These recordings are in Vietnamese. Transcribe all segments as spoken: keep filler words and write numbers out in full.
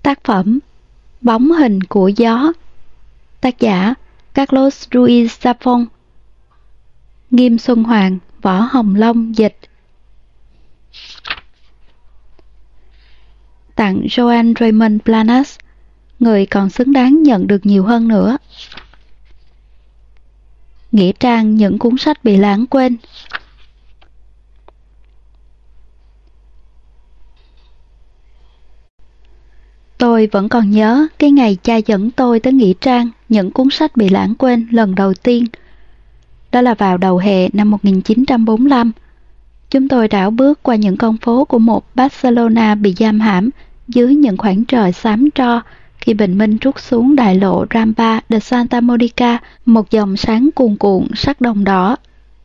Tác phẩm Bóng hình của gió. Tác giả Carlos Ruiz Zafón. Nghiêm Xuân Hoàng, Võ Hồng Long dịch. Tặng Joan Raymond Planas, người còn xứng đáng nhận được nhiều hơn nữa. Nghĩa trang những cuốn sách bị lãng quên. Tôi vẫn còn nhớ cái ngày cha dẫn tôi tới nghĩa trang những cuốn sách bị lãng quên lần đầu tiên. Đó là vào đầu hè năm một nghìn chín trăm bốn mươi lăm. Chúng tôi đảo bước qua những con phố của một Barcelona bị giam hãm dưới những khoảng trời xám tro khi bình minh trút xuống đại lộ Rambla de Santa Monica, một dòng sáng cuồn cuộn sắc đồng đỏ.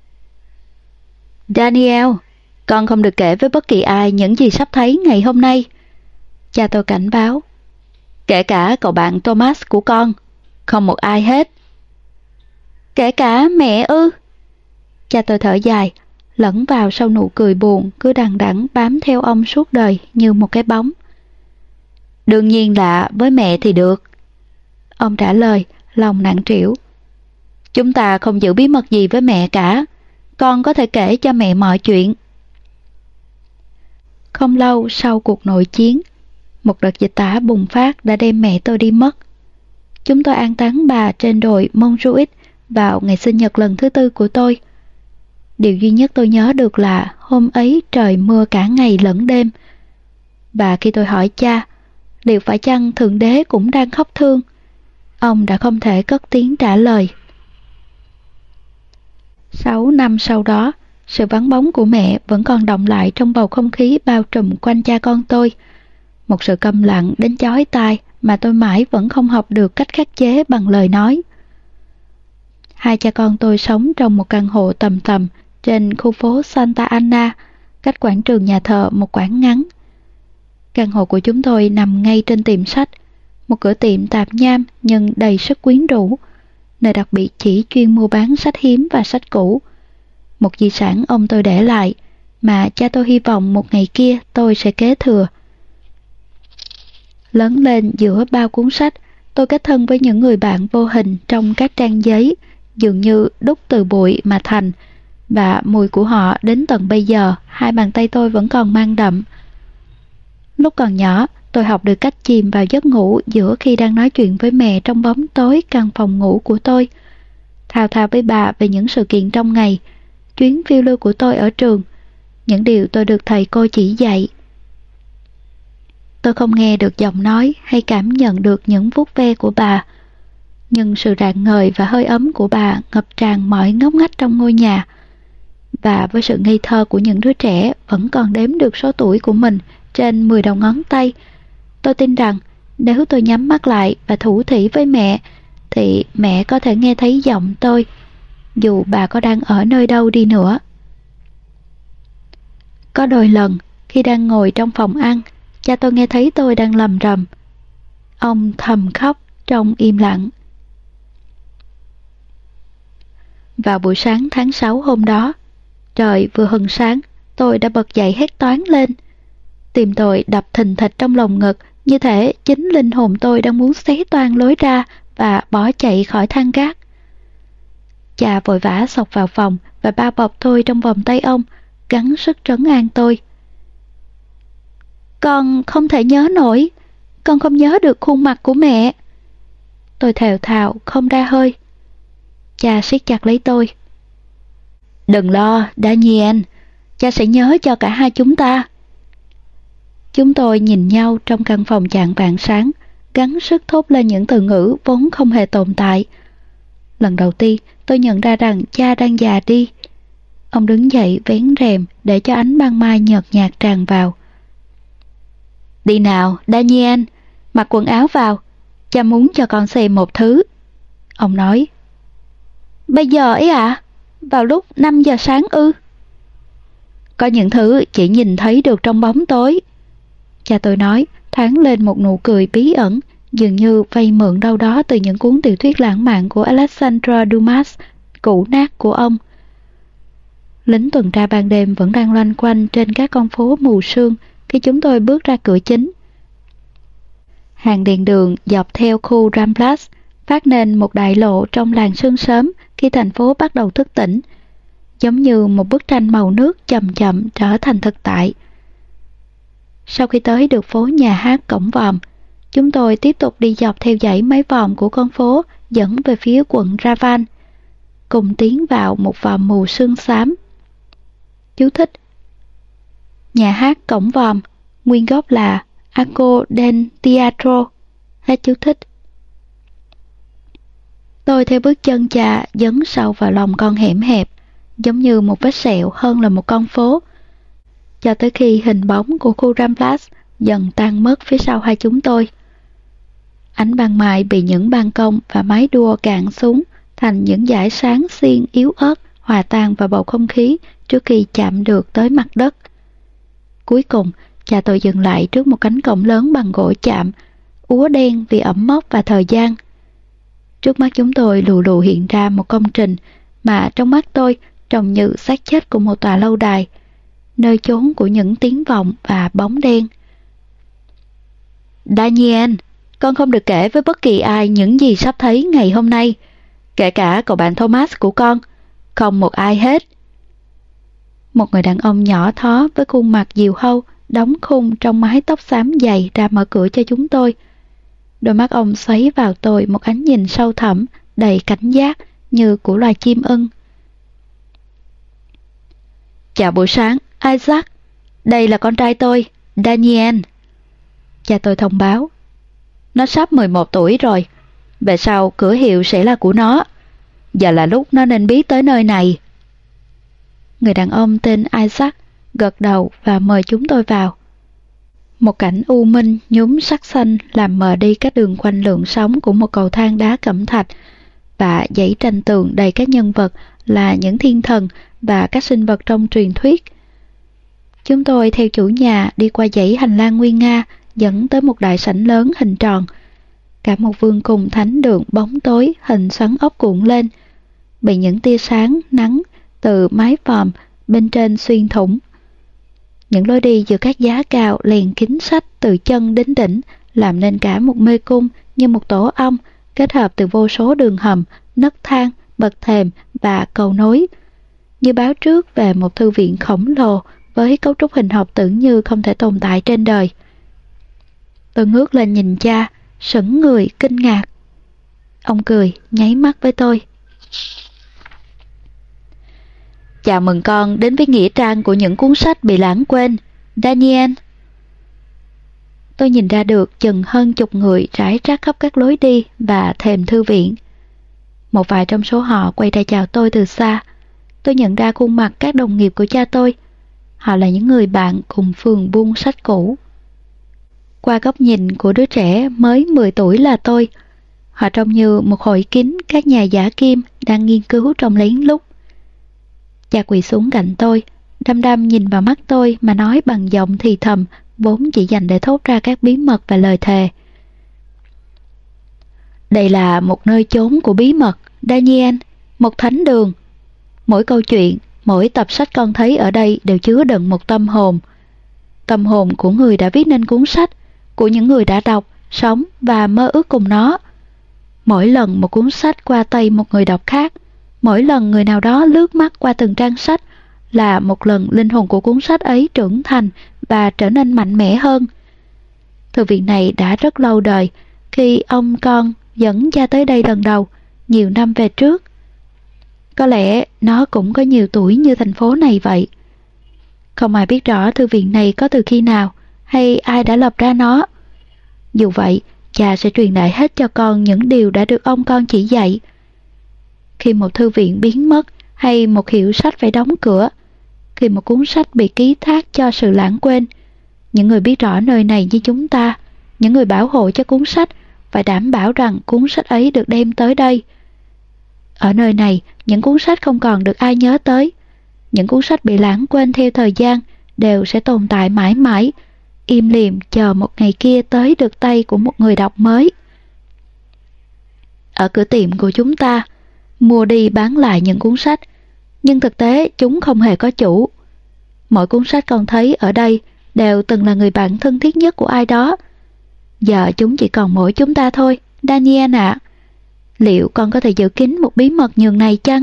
Daniel, con không được kể với bất kỳ ai những gì sắp thấy ngày hôm nay. Cha tôi cảnh báo. Kể cả cậu bạn Thomas của con. Không một ai hết. Kể cả mẹ ư? Cha tôi thở dài, lẫn vào sau nụ cười buồn cứ đằng đẵng bám theo ông suốt đời như một cái bóng. Đương nhiên là với mẹ thì được. Ông trả lời, lòng nặng trĩu. Chúng ta không giữ bí mật gì với mẹ cả. Con có thể kể cho mẹ mọi chuyện. Không lâu sau cuộc nội chiến, một đợt dịch tả bùng phát đã đem mẹ tôi đi mất. Chúng tôi an táng bà trên đồi Montjuic vào ngày sinh nhật lần thứ tư của tôi. Điều duy nhất tôi nhớ được là hôm ấy trời mưa cả ngày lẫn đêm. Và khi tôi hỏi cha, liệu phải chăng Thượng Đế cũng đang khóc thương, ông đã không thể cất tiếng trả lời. Sáu năm sau đó, sự vắng bóng của mẹ vẫn còn đọng lại trong bầu không khí bao trùm quanh cha con tôi. Một sự câm lặng đến chói tai mà tôi mãi vẫn không học được cách khắc chế bằng lời nói. Hai cha con tôi sống trong một căn hộ tầm tầm trên khu phố Santa Ana, cách quảng trường nhà thờ một quãng ngắn. Căn hộ của chúng tôi nằm ngay trên tiệm sách, một cửa tiệm tạp nham nhưng đầy sức quyến rũ, nơi đặc biệt chỉ chuyên mua bán sách hiếm và sách cũ. Một di sản ông tôi để lại mà cha tôi hy vọng một ngày kia tôi sẽ kế thừa. Lớn lên giữa bao cuốn sách, tôi kết thân với những người bạn vô hình trong các trang giấy, dường như đúc từ bụi mà thành, và mùi của họ đến tận bây giờ, hai bàn tay tôi vẫn còn mang đậm. Lúc còn nhỏ, tôi học được cách chìm vào giấc ngủ giữa khi đang nói chuyện với mẹ trong bóng tối căn phòng ngủ của tôi, thao thao với bà về những sự kiện trong ngày, chuyến phiêu lưu của tôi ở trường, những điều tôi được thầy cô chỉ dạy. Tôi không nghe được giọng nói hay cảm nhận được những vuốt ve của bà, nhưng sự rạng ngời và hơi ấm của bà ngập tràn mọi ngóc ngách trong ngôi nhà. Và với sự ngây thơ của những đứa trẻ vẫn còn đếm được số tuổi của mình trên mười đầu ngón tay, tôi tin rằng nếu tôi nhắm mắt lại và thủ thỉ với mẹ, thì mẹ có thể nghe thấy giọng tôi, dù bà có đang ở nơi đâu đi nữa. Có đôi lần, khi đang ngồi trong phòng ăn, cha tôi nghe thấy tôi đang lầm rầm. Ông thầm khóc trong im lặng. Vào buổi sáng tháng sáu hôm đó, trời vừa hừng sáng, tôi đã bật dậy hét toáng lên. Tim tôi đập thình thịch trong lồng ngực, như thể chính linh hồn tôi đang muốn xé toang lối ra và bỏ chạy khỏi thang gác. Cha vội vã xộc vào phòng và bao bọc tôi trong vòng tay ông, gắng sức trấn an tôi. Con không thể nhớ nổi, con không nhớ được khuôn mặt của mẹ. Tôi thều thào không ra hơi. Cha siết chặt lấy tôi. Đừng lo, Daniel, cha sẽ nhớ cho cả hai chúng ta. Chúng tôi nhìn nhau trong căn phòng chạng vạng sáng, gắng sức thốt lên những từ ngữ vốn không hề tồn tại. Lần đầu tiên, tôi nhận ra rằng cha đang già đi. Ông đứng dậy vén rèm để cho ánh ban mai nhợt nhạt tràn vào. Đi nào, Daniel, mặc quần áo vào. Cha muốn cho con xem một thứ. Ông nói. Bây giờ ấy ạ? À? Vào lúc năm giờ sáng ư? Có những thứ chỉ nhìn thấy được trong bóng tối. Cha tôi nói, thoáng lên một nụ cười bí ẩn, dường như vay mượn đâu đó từ những cuốn tiểu thuyết lãng mạn của Alexandre Dumas, cũ nát của ông. Lính tuần tra ban đêm vẫn đang loanh quanh trên các con phố mù sương khi chúng tôi bước ra cửa chính. Hàng đèn đường dọc theo khu Ramblas phát nên một đại lộ trong làng sương sớm khi thành phố bắt đầu thức tỉnh, giống như một bức tranh màu nước chậm chậm trở thành thực tại. Sau khi tới được phố nhà hát Cổng Vòm, chúng tôi tiếp tục đi dọc theo dãy mái vòm của con phố dẫn về phía quận Raval, cùng tiến vào một vòm mù sương xám. Chú thích: nhà hát Cổng Vòm, nguyên gốc là Arco del Teatro. Hết chú thích. Tôi theo bước chân cha dấn sâu vào lòng con hẻm hẹp, giống như một vết sẹo hơn là một con phố, cho tới khi hình bóng của khu Ramblas dần tan mất phía sau hai chúng tôi. Ánh ban mai bị những ban công và mái đua cạn xuống thành những dải sáng xiên yếu ớt hòa tan vào bầu không khí trước khi chạm được tới mặt đất. Cuối cùng, cha tôi dừng lại trước một cánh cổng lớn bằng gỗ chạm, úa đen vì ẩm mốc và thời gian. Trước mắt chúng tôi lù lù hiện ra một công trình mà trong mắt tôi trông như xác chết của một tòa lâu đài, nơi chốn của những tiếng vọng và bóng đen. Daniel, con không được kể với bất kỳ ai những gì sắp thấy ngày hôm nay, kể cả cậu bạn Thomas của con, không một ai hết. Một người đàn ông nhỏ thó với khuôn mặt diều hâu, đóng khung trong mái tóc xám dày ra mở cửa cho chúng tôi. Đôi mắt ông xoáy vào tôi một ánh nhìn sâu thẳm, đầy cảnh giác như của loài chim ưng. Chào buổi sáng, Isaac. Đây là con trai tôi, Daniel. Cha tôi thông báo. Nó sắp mười một tuổi rồi. Về sau cửa hiệu sẽ là của nó. Giờ là lúc nó nên biết tới nơi này. Người đàn ông tên Isaac gật đầu và mời chúng tôi vào. Một cảnh u minh nhúm sắc xanh làm mờ đi các đường quanh lượng sóng của một cầu thang đá cẩm thạch và dãy tranh tường đầy các nhân vật là những thiên thần và các sinh vật trong truyền thuyết. Chúng tôi theo chủ nhà đi qua dãy hành lang nguy nga dẫn tới một đại sảnh lớn hình tròn. Cả một vương cung thánh đường bóng tối hình xoắn ốc cuộn lên, bị những tia sáng nắng từ mái vòm bên trên xuyên thủng. Những lối đi giữa các giá cao liền kín sách từ chân đến đỉnh làm nên cả một mê cung như một tổ ong kết hợp từ vô số đường hầm, nấc thang, bậc thềm và cầu nối, như báo trước về một thư viện khổng lồ với cấu trúc hình học tưởng như không thể tồn tại trên đời. Tôi ngước lên nhìn cha, sững người kinh ngạc. Ông cười, nháy mắt với tôi. Chào mừng con đến với nghĩa trang của những cuốn sách bị lãng quên, Daniel. Tôi nhìn ra được chừng hơn chục người rải rác khắp các lối đi và thềm thư viện. Một vài trong số họ quay ra chào tôi từ xa. Tôi nhận ra khuôn mặt các đồng nghiệp của cha tôi. Họ là những người bạn cùng phường buôn sách cũ. Qua góc nhìn của đứa trẻ mới mười tuổi là tôi, họ trông như một hội kín các nhà giả kim đang nghiên cứu trong lén lút. Cha quỳ xuống cạnh tôi, đăm đăm nhìn vào mắt tôi mà nói bằng giọng thì thầm, vốn chỉ dành để thốt ra các bí mật và lời thề. Đây là một nơi chốn của bí mật, Daniel, một thánh đường. Mỗi câu chuyện, mỗi tập sách con thấy ở đây đều chứa đựng một tâm hồn. Tâm hồn của người đã viết nên cuốn sách, của những người đã đọc, sống và mơ ước cùng nó. Mỗi lần một cuốn sách qua tay một người đọc khác, mỗi lần người nào đó lướt mắt qua từng trang sách là một lần linh hồn của cuốn sách ấy trưởng thành và trở nên mạnh mẽ hơn. Thư viện này đã rất lâu đời, khi ông con dẫn cha tới đây lần đầu, nhiều năm về trước. Có lẽ nó cũng có nhiều tuổi như thành phố này vậy. Không ai biết rõ thư viện này có từ khi nào, hay ai đã lập ra nó. Dù vậy, cha sẽ truyền lại hết cho con những điều đã được ông con chỉ dạy. Khi một thư viện biến mất, hay một hiệu sách phải đóng cửa, khi một cuốn sách bị ký thác cho sự lãng quên, những người biết rõ nơi này như chúng ta, những người bảo hộ cho cuốn sách, phải đảm bảo rằng cuốn sách ấy được đem tới đây. Ở nơi này, những cuốn sách không còn được ai nhớ tới. Những cuốn sách bị lãng quên theo thời gian đều sẽ tồn tại mãi mãi, im lìm chờ một ngày kia tới được tay của một người đọc mới. Ở cửa tiệm của chúng ta, mua đi bán lại những cuốn sách, nhưng thực tế chúng không hề có chủ. Mỗi cuốn sách con thấy ở đây đều từng là người bạn thân thiết nhất của ai đó. Giờ chúng chỉ còn mỗi chúng ta thôi, Daniel ạ. Liệu con có thể giữ kín một bí mật nhường này chăng?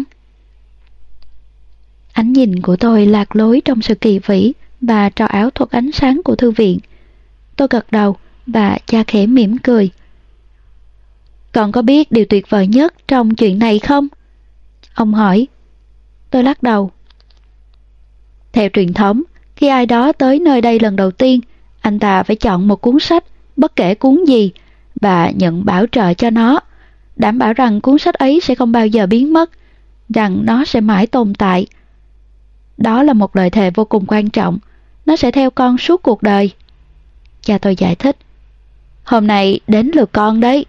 Ánh nhìn của tôi lạc lối trong sự kỳ vĩ và trò ảo thuật ánh sáng của thư viện. Tôi gật đầu và cha khẽ mỉm cười. Con có biết điều tuyệt vời nhất trong chuyện này không? Ông hỏi. Tôi lắc đầu. Theo truyền thống, khi ai đó tới nơi đây lần đầu tiên, anh ta phải chọn một cuốn sách, bất kể cuốn gì, và nhận bảo trợ cho nó, đảm bảo rằng cuốn sách ấy sẽ không bao giờ biến mất, rằng nó sẽ mãi tồn tại. Đó là một lời thề vô cùng quan trọng, nó sẽ theo con suốt cuộc đời. Cha tôi giải thích. Hôm nay đến lượt con đấy.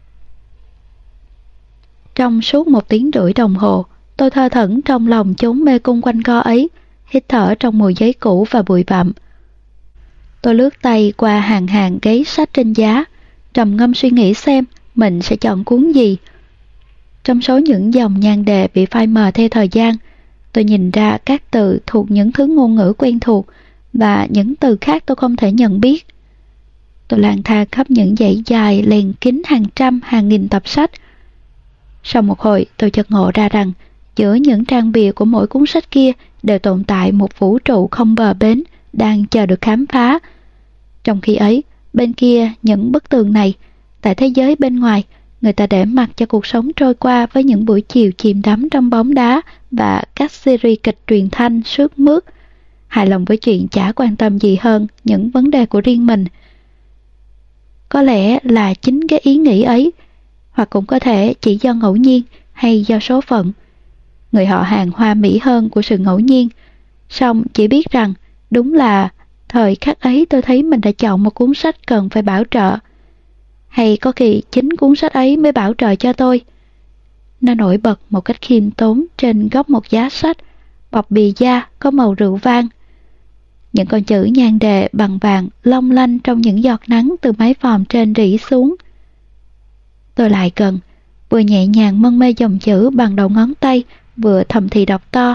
Trong suốt một tiếng rưỡi đồng hồ, tôi thơ thẩn trong lòng chốn mê cung quanh co ấy, hít thở trong mùi giấy cũ và bụi bặm. Tôi lướt tay qua hàng hàng gáy sách trên giá, trầm ngâm suy nghĩ xem mình sẽ chọn cuốn gì. Trong số những dòng nhan đề bị phai mờ theo thời gian, tôi nhìn ra các từ thuộc những thứ ngôn ngữ quen thuộc và những từ khác tôi không thể nhận biết. Tôi lang thang khắp những dãy dài lèn kín hàng trăm hàng nghìn tập sách. Sau một hồi, tôi chợt ngộ ra rằng giữa những trang bìa của mỗi cuốn sách kia đều tồn tại một vũ trụ không bờ bến đang chờ được khám phá. Trong khi ấy, bên kia những bức tường này, tại thế giới bên ngoài, người ta để mặc cho cuộc sống trôi qua với những buổi chiều chìm đắm trong bóng đá và các series kịch truyền thanh sướt mướt, hài lòng với chuyện chả quan tâm gì hơn những vấn đề của riêng mình. Có lẽ là chính cái ý nghĩ ấy, hoặc cũng có thể chỉ do ngẫu nhiên hay do số phận, người họ hàng hoa mỹ hơn của sự ngẫu nhiên, song chỉ biết rằng đúng là thời khắc ấy tôi thấy mình đã chọn một cuốn sách cần phải bảo trợ. Hay có khi chính cuốn sách ấy mới bảo trợ cho tôi. Nó nổi bật một cách khiêm tốn trên góc một giá sách, bọc bìa da có màu rượu vang. Những con chữ nhan đề bằng vàng long lanh trong những giọt nắng từ mái vòm trên rỉ xuống. Tôi lại gần, vừa nhẹ nhàng mân mê dòng chữ bằng đầu ngón tay, vừa thầm thì đọc to.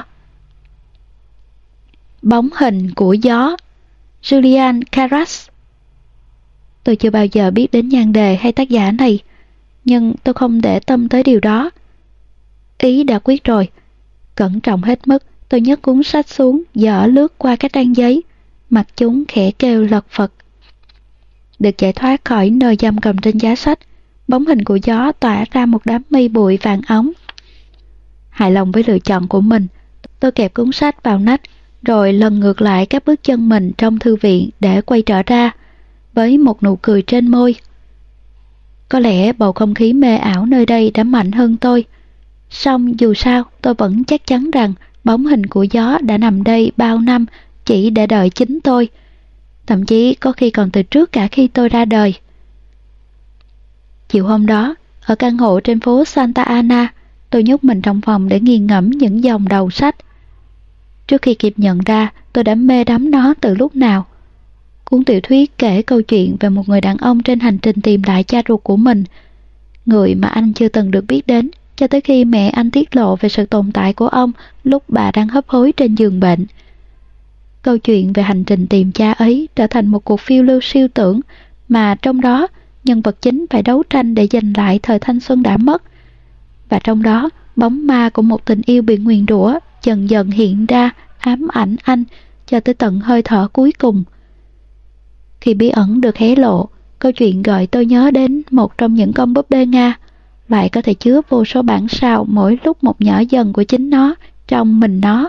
Bóng hình của gió, Julian Carras. Tôi chưa bao giờ biết đến nhan đề hay tác giả này, nhưng tôi không để tâm tới điều đó. Ý đã quyết rồi. Cẩn trọng hết mức, tôi nhấc cuốn sách xuống, dở lướt qua các trang giấy, mặt chúng khẽ kêu lật phật. Được giải thoát khỏi nơi giam cầm trên giá sách, bóng hình của gió tỏa ra một đám mây bụi vàng óng. Hài lòng với lựa chọn của mình, tôi kẹp cuốn sách vào nách, rồi lần ngược lại các bước chân mình trong thư viện để quay trở ra, với một nụ cười trên môi. Có lẽ bầu không khí mê ảo nơi đây đã mạnh hơn tôi. Song dù sao, tôi vẫn chắc chắn rằng bóng hình của gió đã nằm đây bao năm chỉ để đợi chính tôi. Thậm chí có khi còn từ trước cả khi tôi ra đời. Chiều hôm đó, ở căn hộ trên phố Santa Ana, tôi nhốt mình trong phòng để nghiền ngẫm những dòng đầu sách. Trước khi kịp nhận ra, tôi đã mê đắm nó từ lúc nào. Cuốn tiểu thuyết kể câu chuyện về một người đàn ông trên hành trình tìm lại cha ruột của mình, người mà anh chưa từng được biết đến cho tới khi mẹ anh tiết lộ về sự tồn tại của ông lúc bà đang hấp hối trên giường bệnh. Câu chuyện về hành trình tìm cha ấy trở thành một cuộc phiêu lưu siêu tưởng mà trong đó nhân vật chính phải đấu tranh để giành lại thời thanh xuân đã mất. Và trong đó, bóng ma của một tình yêu bị nguyền rủa dần dần hiện ra ám ảnh anh cho tới tận hơi thở cuối cùng. Khi bí ẩn được hé lộ, câu chuyện gợi tôi nhớ đến một trong những con búp bê Nga, lại có thể chứa vô số bản sao mỗi lúc một nhỏ dần của chính nó trong mình nó.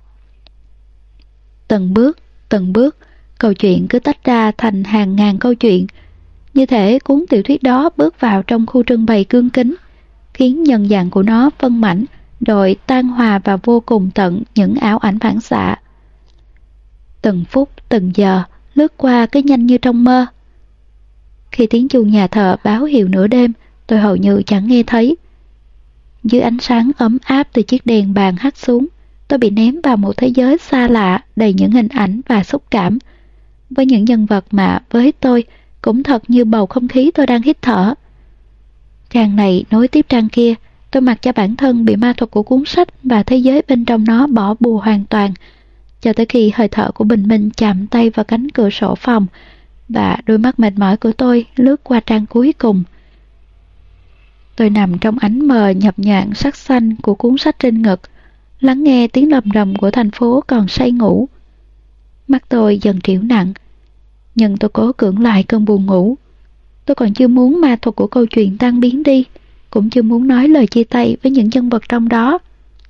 Từng bước, từng bước, câu chuyện cứ tách ra thành hàng ngàn câu chuyện. Như thể cuốn tiểu thuyết đó bước vào trong khu trưng bày gương kính, khiến nhân dạng của nó phân mảnh, rồi tan hòa vào vô cùng tận những ảo ảnh phản xạ. Từng phút, từng giờ, lướt qua cứ nhanh như trong mơ. Khi tiếng chuông nhà thờ báo hiệu nửa đêm, tôi hầu như chẳng nghe thấy. Dưới ánh sáng ấm áp từ chiếc đèn bàn hắt xuống, tôi bị ném vào một thế giới xa lạ đầy những hình ảnh và xúc cảm, với những nhân vật mà với tôi cũng thật như bầu không khí tôi đang hít thở. Trang này nối tiếp trang kia, tôi mặc cho bản thân bị ma thuật của cuốn sách và thế giới bên trong nó bỏ bùa hoàn toàn, cho tới khi hơi thở của bình minh chạm tay vào cánh cửa sổ phòng, và đôi mắt mệt mỏi của tôi lướt qua trang cuối cùng. Tôi nằm trong ánh mờ nhập nhạn sắc xanh của cuốn sách trên ngực, lắng nghe tiếng rầm rầm của thành phố còn say ngủ. Mắt tôi dần triểu nặng, nhưng tôi cố cưỡng lại cơn buồn ngủ. Tôi còn chưa muốn ma thuật của câu chuyện tan biến đi, cũng chưa muốn nói lời chia tay với những nhân vật trong đó.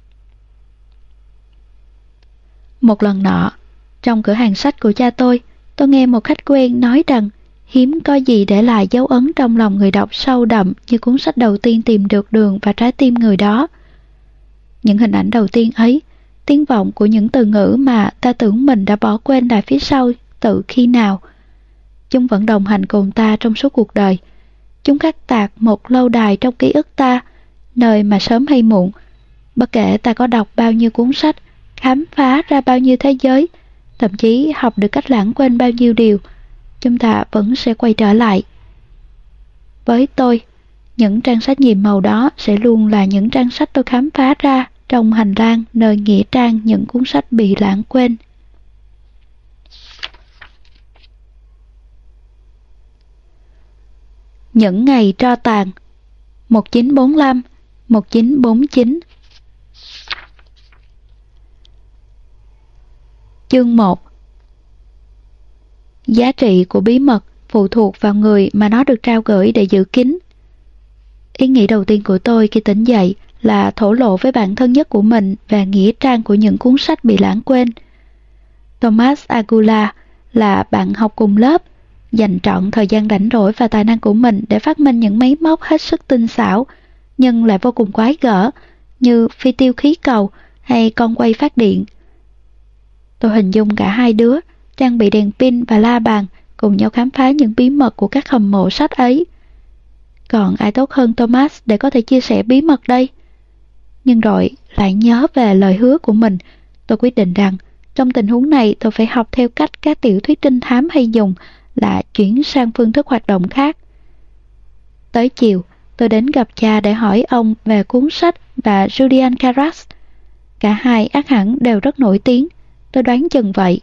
Một lần nọ, trong cửa hàng sách của cha tôi, tôi nghe một khách quen nói rằng hiếm có gì để lại dấu ấn trong lòng người đọc sâu đậm như cuốn sách đầu tiên tìm được đường và trái tim người đó. Những hình ảnh đầu tiên ấy, tiếng vọng của những từ ngữ mà ta tưởng mình đã bỏ quên lại phía sau từ khi nào. Chúng vẫn đồng hành cùng ta trong suốt cuộc đời. Chúng khắc tạc một lâu đài trong ký ức ta, nơi mà sớm hay muộn, bất kể ta có đọc bao nhiêu cuốn sách, khám phá ra bao nhiêu thế giới, thậm chí học được cách lãng quên bao nhiêu điều, chúng ta vẫn sẽ quay trở lại. Với tôi, những trang sách nhiệm màu đó sẽ luôn là những trang sách tôi khám phá ra trong hành lang nơi nghĩa trang những cuốn sách bị lãng quên. Những ngày tro tàn một nghìn chín trăm bốn mươi lăm đến một nghìn chín trăm bốn mươi chín. Chương một. Giá trị của bí mật phụ thuộc vào người mà nó được trao gửi để giữ kín. Ý nghĩ đầu tiên của tôi khi tỉnh dậy là thổ lộ với bạn thân nhất của mình về nghĩa trang của những cuốn sách bị lãng quên. Thomas Agula là bạn học cùng lớp, dành trọn thời gian rảnh rỗi và tài năng của mình để phát minh những máy móc hết sức tinh xảo, nhưng lại vô cùng quái gở, như phi tiêu khí cầu hay con quay phát điện. Tôi hình dung cả hai đứa trang bị đèn pin và la bàn cùng nhau khám phá những bí mật của các hầm mộ sách ấy. Còn ai tốt hơn Thomas để có thể chia sẻ bí mật đây? Nhưng rồi lại nhớ về lời hứa của mình, tôi quyết định rằng trong tình huống này tôi phải học theo cách các tiểu thuyết trinh thám hay dùng, là chuyển sang phương thức hoạt động khác. Tới chiều, tôi đến gặp cha để hỏi ông về cuốn sách và Julian Carax. Cả hai ắt hẳn đều rất nổi tiếng, tôi đoán chừng vậy.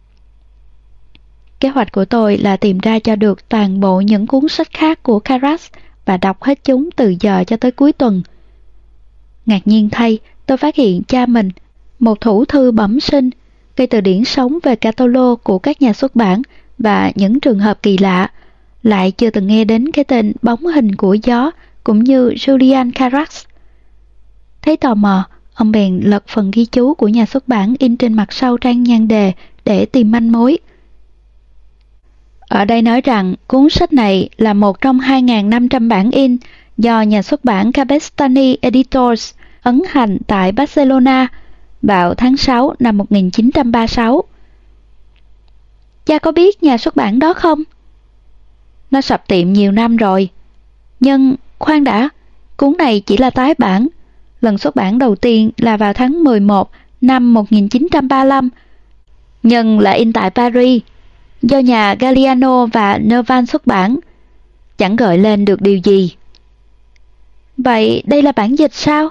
Kế hoạch của tôi là tìm ra cho được toàn bộ những cuốn sách khác của Carax và đọc hết chúng từ giờ cho tới cuối tuần. Ngạc nhiên thay, tôi phát hiện cha mình, một thủ thư bẩm sinh, cây từ điển sống về catalog của các nhà xuất bản và những trường hợp kỳ lạ, lại chưa từng nghe đến cái tên Bóng hình của gió cũng như Julian Carax. Thấy tò mò, ông bèn lật phần ghi chú của nhà xuất bản in trên mặt sau trang nhan đề để tìm manh mối. Ở đây nói rằng cuốn sách này là một trong hai nghìn năm trăm bản in do nhà xuất bản Cabestany Editors ấn hành tại Barcelona vào tháng sáu năm một nghìn chín trăm ba mươi sáu. Cha có biết nhà xuất bản đó không? Nó sập tiệm nhiều năm rồi. Nhưng khoan đã, cuốn này chỉ là tái bản. Lần xuất bản đầu tiên là vào tháng mười một năm một nghìn chín trăm ba mươi lăm, nhưng là in tại Paris, do nhà Galliano và Nerval xuất bản. Chẳng gợi lên được điều gì. Vậy đây là bản dịch sao?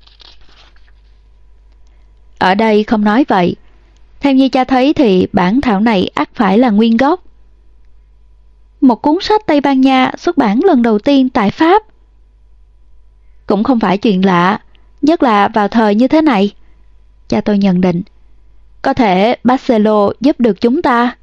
Ở đây không nói vậy. Theo như cha thấy thì bản thảo này ắt phải là nguyên gốc. Một cuốn sách Tây Ban Nha xuất bản lần đầu tiên tại Pháp. Cũng không phải chuyện lạ, nhất là vào thời như thế này. Cha tôi nhận định, có thể Barcelo giúp được chúng ta.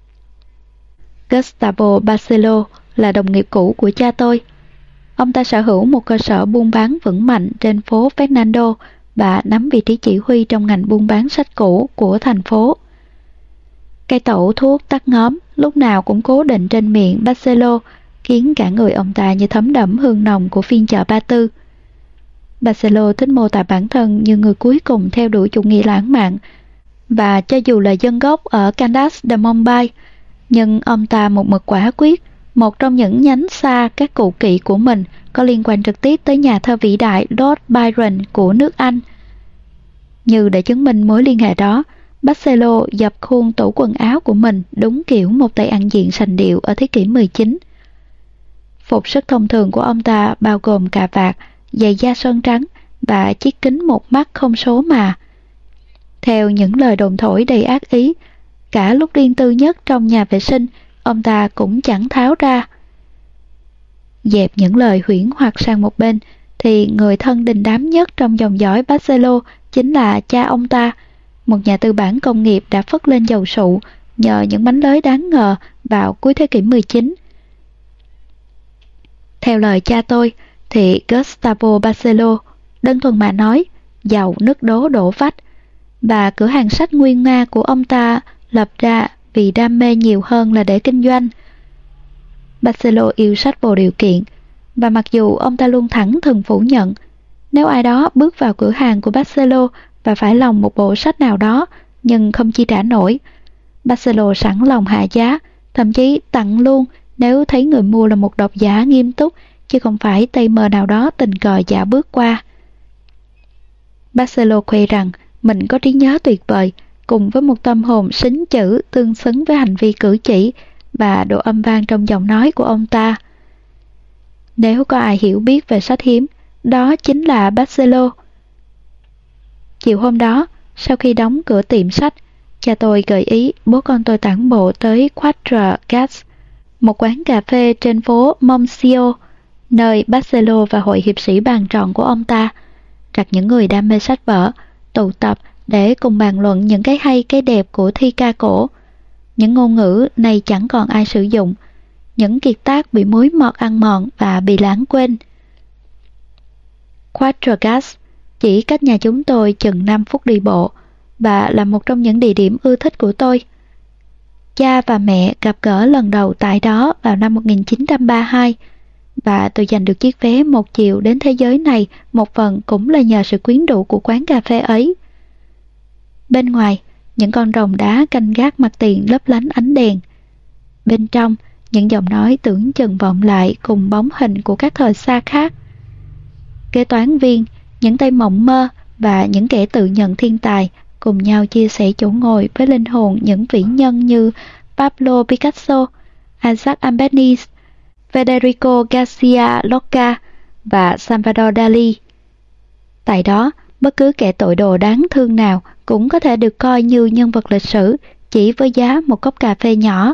Gustavo Barcelo là đồng nghiệp cũ của cha tôi. Ông ta sở hữu một cơ sở buôn bán vững mạnh trên phố Fernando và nắm vị trí chỉ huy trong ngành buôn bán sách cũ của thành phố. Cây tẩu thuốc tắt ngóm lúc nào cũng cố định trên miệng Barcelo, khiến cả người ông ta như thấm đẫm hương nồng của phiên chợ Ba Tư. Barcelo thích mô tả bản thân như người cuối cùng theo đuổi chủ nghĩa lãng mạn, và cho dù là dân gốc ở Caldas de Mumbai, nhưng ông ta một mực quả quyết, một trong những nhánh xa các cụ kỵ của mình có liên quan trực tiếp tới nhà thơ vĩ đại Lord Byron của nước Anh. Như để chứng minh mối liên hệ đó, Barcelo dập khuôn tủ quần áo của mình đúng kiểu một tay ăn diện sành điệu ở thế kỷ mười chín. Phục sức thông thường của ông ta bao gồm cà vạt, giày da sơn trắng và chiếc kính một mắt không số mà. Theo những lời đồn thổi đầy ác ý, cả lúc riêng tư nhất trong nhà vệ sinh, ông ta cũng chẳng tháo ra. Dẹp những lời huyễn hoặc sang một bên, thì người thân đình đám nhất trong dòng dõi Barcelo chính là cha ông ta, một nhà tư bản công nghiệp đã phất lên dầu sụ nhờ những mánh lới đáng ngờ vào cuối thế kỷ mười chín. Theo lời cha tôi, thì Gustavo Barcelo, đơn thuần mà nói, giàu nứt đố đổ vách, và cửa hàng sách nguyên nga của ông ta lập ra vì đam mê nhiều hơn là để kinh doanh. Barcelo yêu sách vô điều kiện, và mặc dù ông ta luôn thẳng thừng phủ nhận, nếu ai đó bước vào cửa hàng của Barcelo và phải lòng một bộ sách nào đó nhưng không chi trả nổi, Barcelo sẵn lòng hạ giá, thậm chí tặng luôn nếu thấy người mua là một độc giả nghiêm túc chứ không phải tay mơ nào đó tình cờ dạo bước qua. Barcelo khoe rằng mình có trí nhớ tuyệt vời, cùng với một tâm hồn sính chữ tương xứng với hành vi cử chỉ và độ âm vang trong giọng nói của ông ta. Nếu có ai hiểu biết về sách hiếm, đó chính là Barcelo. Chiều hôm đó, sau khi đóng cửa tiệm sách, cha tôi gợi ý bố con tôi tản bộ tới Quatre Gas, một quán cà phê trên phố Moncio, nơi Barcelo và hội hiệp sĩ bàn tròn của ông ta, đặt những người đam mê sách vở, tụ tập để cùng bàn luận những cái hay cái đẹp của thi ca cổ. Những ngôn ngữ này chẳng còn ai sử dụng, những kiệt tác bị muối mọt ăn mòn và bị lãng quên. Quatre Gas chỉ cách nhà chúng tôi chừng năm phút đi bộ, và là một trong những địa điểm ưa thích của tôi. Cha và mẹ gặp gỡ lần đầu tại đó vào năm một nghìn chín trăm ba mươi hai, và tôi giành được chiếc vé một chiều đến thế giới này một phần cũng là nhờ sự quyến rũ của quán cà phê ấy. Bên ngoài, những con rồng đá canh gác mặt tiền lấp lánh ánh đèn. Bên trong, những giọng nói tưởng chừng vọng lại cùng bóng hình của các thời xa khác. Kế toán viên, những tay mộng mơ và những kẻ tự nhận thiên tài cùng nhau chia sẻ chỗ ngồi với linh hồn những vĩ nhân như Pablo Picasso, Isaac Albéniz, Federico Garcia Lorca và Salvador Dali. Tại đó, bất cứ kẻ tội đồ đáng thương nào cũng có thể được coi như nhân vật lịch sử chỉ với giá một cốc cà phê nhỏ.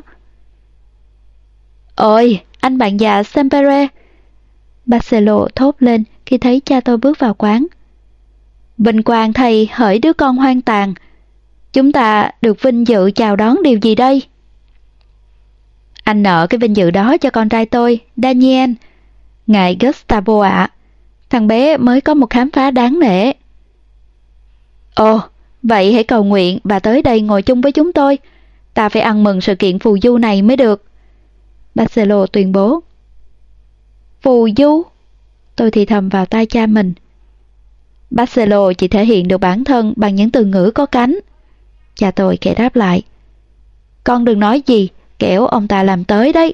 Ôi, anh bạn già Sempere! Barcelo thốt lên khi thấy cha tôi bước vào quán. Vinh quang thầy hỡi đứa con hoang tàn. Chúng ta được vinh dự chào đón điều gì đây? Anh nợ cái vinh dự đó cho con trai tôi, Daniel. Ngài Gustavo ạ, à, thằng bé mới có một khám phá đáng nể. Ồ, vậy hãy cầu nguyện và tới đây ngồi chung với chúng tôi. Ta phải ăn mừng sự kiện phù du này mới được. Barcelo tuyên bố. Phù du? Tôi thì thầm vào tai cha mình. Barcelo chỉ thể hiện được bản thân bằng những từ ngữ có cánh. Cha tôi kể đáp lại. Con đừng nói gì, kẻo ông ta làm tới đấy.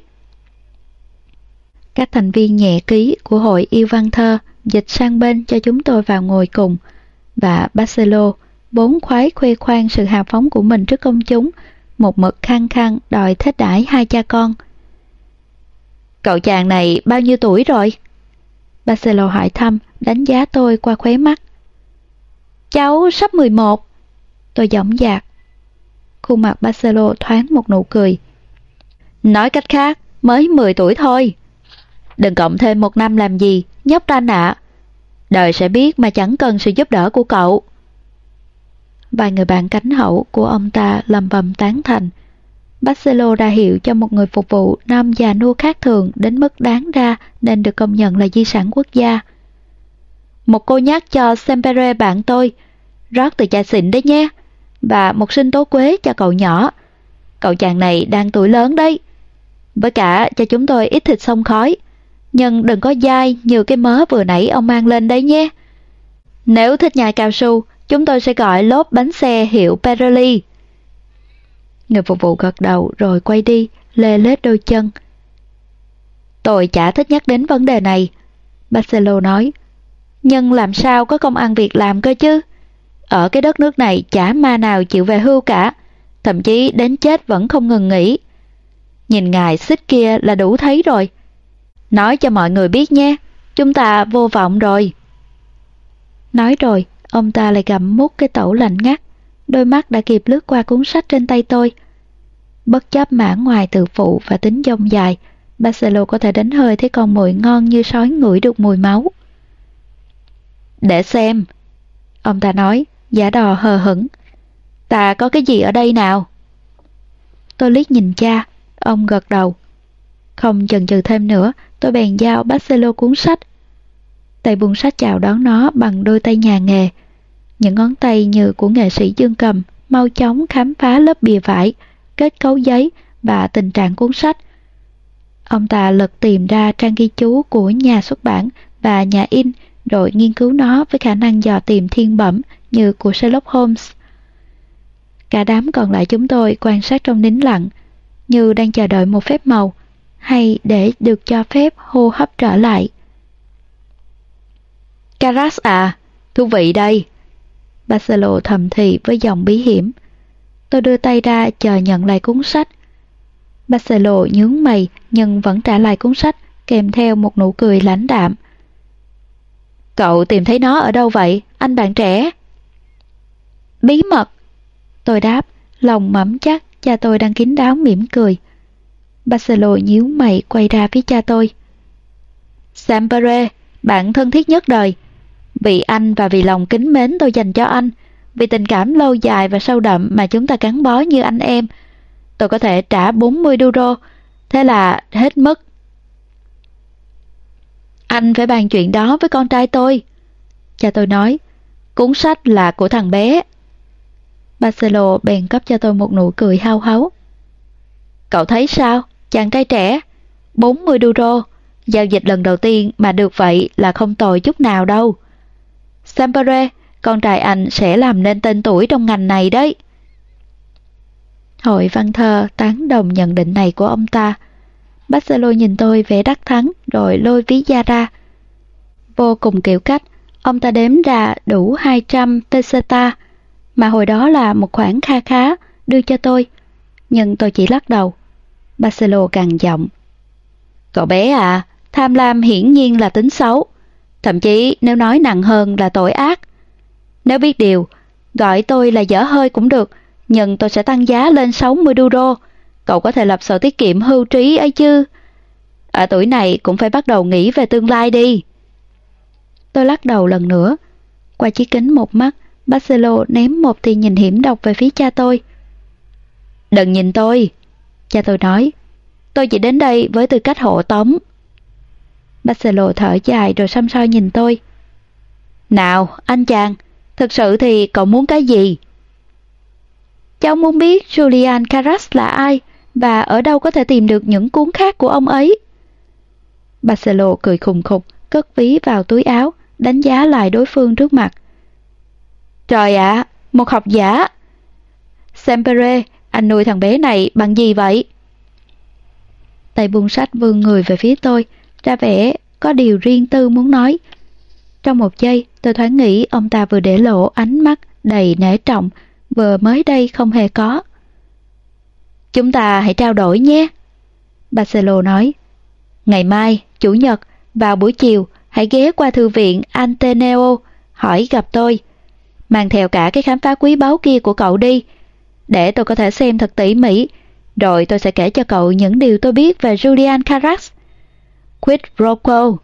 Các thành viên nhẹ ký của hội yêu văn thơ dịch sang bên cho chúng tôi vào ngồi cùng, và Barcelo, vốn khoái khoe khoang sự hào phóng của mình trước công chúng, một mực khăng khăng đòi thết đãi hai cha con. Cậu chàng này bao nhiêu tuổi rồi? Barcelo hỏi thăm, đánh giá tôi qua khóe mắt. Cháu sắp mười một. Tôi dõng dạc. Khuôn mặt Barcelo thoáng một nụ cười. Nói cách khác, mới mười tuổi thôi. Đừng cộng thêm một năm làm gì, nhóc ranh ạ. Đời sẽ biết mà chẳng cần sự giúp đỡ của cậu. Vài người bạn cánh hậu của ông ta lầm bầm tán thành. Barcelo ra hiệu cho một người phục vụ nam già nua khác thường đến mức đáng ra nên được công nhận là di sản quốc gia. Một cô nhắc cho Sempere bạn tôi, rót từ trà xịn đấy nhé, và một sinh tố quế cho cậu nhỏ. Cậu chàng này đang tuổi lớn đấy. Với cả cho chúng tôi ít thịt xông khói, nhưng đừng có dai như cái mớ vừa nãy ông mang lên đấy nhé. Nếu thích nhai cao su, chúng tôi sẽ gọi lốp bánh xe hiệu Pirelli. Người phục vụ gật đầu rồi quay đi, lê lết đôi chân. Tôi chả thích nhắc đến vấn đề này, Barcelo nói. Nhưng làm sao có công ăn việc làm cơ chứ? Ở cái đất nước này chả ma nào chịu về hưu cả, thậm chí đến chết vẫn không ngừng nghỉ. Nhìn ngài xích kia là đủ thấy rồi. Nói cho mọi người biết nhé, chúng ta vô vọng rồi. Nói rồi, ông ta lại gặm mút cái tẩu lạnh ngắt. Đôi mắt đã kịp lướt qua cuốn sách trên tay tôi. Bất chấp mã ngoài tự phụ và tính dông dài, Barcelo có thể đánh hơi thấy con mồi ngon như sói ngửi được mùi máu. Để xem, ông ta nói, giả đò hờ hững. Ta có cái gì ở đây nào? Tôi liếc nhìn cha, ông gật đầu. Không chần chừ thêm nữa, tôi bèn giao Barcelo cuốn sách. Tay buông sách chào đón nó bằng đôi tay nhà nghề. Những ngón tay như của nghệ sĩ dương cầm mau chóng khám phá lớp bìa vải, kết cấu giấy và tình trạng cuốn sách. Ông ta lật tìm ra trang ghi chú của nhà xuất bản và nhà in, rồi nghiên cứu nó với khả năng dò tìm thiên bẩm như của Sherlock Holmes. Cả đám còn lại chúng tôi quan sát trong nín lặng, như đang chờ đợi một phép màu, hay để được cho phép hô hấp trở lại. Carras à, thú vị đây. Barcelo thầm thì với giọng bí hiểm. Tôi đưa tay ra chờ nhận lại cuốn sách. Barcelo nhướng mày nhưng vẫn trả lại cuốn sách, kèm theo một nụ cười lãnh đạm. Cậu tìm thấy nó ở đâu vậy, anh bạn trẻ? Bí mật, tôi đáp, lòng mẩm chắc cha tôi đang kín đáo mỉm cười. Barcelo nhíu mày quay ra phía cha tôi. Sampere, bạn thân thiết nhất đời. Vì anh và vì lòng kính mến tôi dành cho anh, vì tình cảm lâu dài và sâu đậm mà chúng ta gắn bó như anh em, tôi có thể trả bốn mươi euro, thế là hết mất. Anh phải bàn chuyện đó với con trai tôi, cha tôi nói. Cuốn sách là của thằng bé. Barcelo bèn cấp cho tôi một nụ cười hao háo. Cậu thấy sao, chàng trai trẻ? bốn mươi euro, giao dịch lần đầu tiên mà được vậy là không tồi chút nào đâu. Sampere, con trai anh sẽ làm nên tên tuổi trong ngành này đấy. Hội văn thơ tán đồng nhận định này của ông ta. Barcelo nhìn tôi vẻ đắc thắng rồi lôi ví da ra. Vô cùng kiểu cách, ông ta đếm ra đủ hai trăm peseta, mà hồi đó là một khoản kha khá, đưa cho tôi. Nhưng tôi chỉ lắc đầu. Barcelo gằn giọng. Cậu bé à, tham lam hiển nhiên là tính xấu. Thậm chí nếu nói nặng hơn là tội ác. Nếu biết điều, gọi tôi là dở hơi cũng được, nhưng tôi sẽ tăng giá lên sáu mươi euro. Cậu có thể lập sổ tiết kiệm hưu trí ấy chứ. Ở tuổi này cũng phải bắt đầu nghĩ về tương lai đi. Tôi lắc đầu lần nữa. Qua chiếc kính một mắt, Barcelo ném một tia nhìn hiểm độc về phía cha tôi. Đừng nhìn tôi, cha tôi nói. Tôi chỉ đến đây với tư cách hộ tống. Barcelo thở dài rồi săm soi nhìn tôi. Nào, anh chàng, thực sự thì cậu muốn cái gì? Cháu muốn biết Julian Carras là ai và ở đâu có thể tìm được những cuốn khác của ông ấy. Barcelo cười khùng khục, cất ví vào túi áo, đánh giá lại đối phương trước mặt. Trời ạ, à, một học giả. Sampere, anh nuôi thằng bé này bằng gì vậy? Tay buông sách vươn người về phía tôi, ra vẻ có điều riêng tư muốn nói. Trong một giây, tôi thoáng nghĩ ông ta vừa để lộ ánh mắt đầy nể trọng, vừa mới đây không hề có. Chúng ta hãy trao đổi nhé, Barcelo nói. Ngày mai, Chủ nhật, vào buổi chiều, hãy ghé qua thư viện Ateneo, hỏi gặp tôi. Mang theo cả cái khám phá quý báu kia của cậu đi, để tôi có thể xem thật tỉ mỉ, rồi tôi sẽ kể cho cậu những điều tôi biết về Julian Carras. Quid pro quo.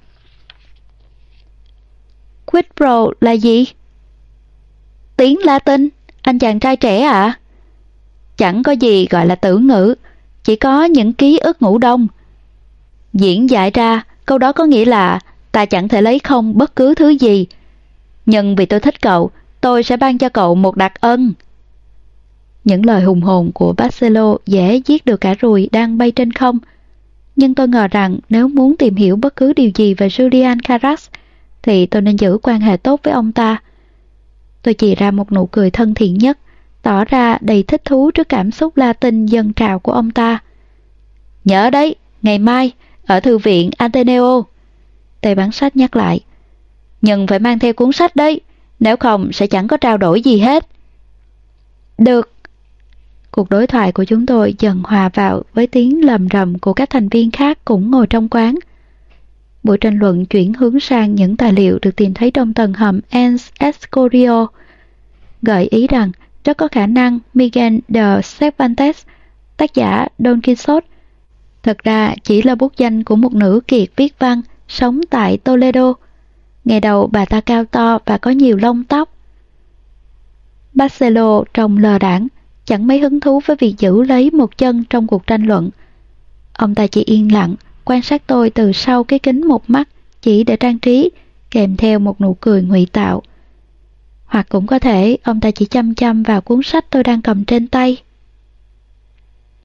Quid pro là gì? Tiếng Latin, anh chàng trai trẻ ạ. À? Chẳng có gì gọi là tử ngữ, chỉ có những ký ức ngủ đông. Diễn giải ra, câu đó có nghĩa là ta chẳng thể lấy không bất cứ thứ gì. Nhưng vì tôi thích cậu, tôi sẽ ban cho cậu một đặc ân. Những lời hùng hồn của Barcelo dễ giết được cả ruồi đang bay trên không. Nhưng tôi ngờ rằng nếu muốn tìm hiểu bất cứ điều gì về Julian Carras, thì tôi nên giữ quan hệ tốt với ông ta. Tôi chỉ ra một nụ cười thân thiện nhất, tỏ ra đầy thích thú trước cảm xúc Latin dâng trào của ông ta. Nhớ đấy, ngày mai, ở thư viện Ateneo. Tay bán sách nhắc lại. Nhưng phải mang theo cuốn sách đấy, nếu không sẽ chẳng có trao đổi gì hết. Được. Cuộc đối thoại của chúng tôi dần hòa vào với tiếng lầm rầm của các thành viên khác cũng ngồi trong quán. Buổi tranh luận chuyển hướng sang những tài liệu được tìm thấy trong tầng hầm Ens Escorio, gợi ý rằng rất có khả năng Miguel de Cervantes tác giả Don Quixote. Thật ra chỉ là bút danh của một nữ kiệt viết văn sống tại Toledo. Ngày đầu bà ta cao to và có nhiều lông tóc. Barcelo trông lờ đãng, chẳng mấy hứng thú với việc giữ lấy một chân trong cuộc tranh luận. Ông ta chỉ yên lặng, quan sát tôi từ sau cái kính một mắt chỉ để trang trí, kèm theo một nụ cười ngụy tạo. Hoặc cũng có thể ông ta chỉ chăm chăm vào cuốn sách tôi đang cầm trên tay.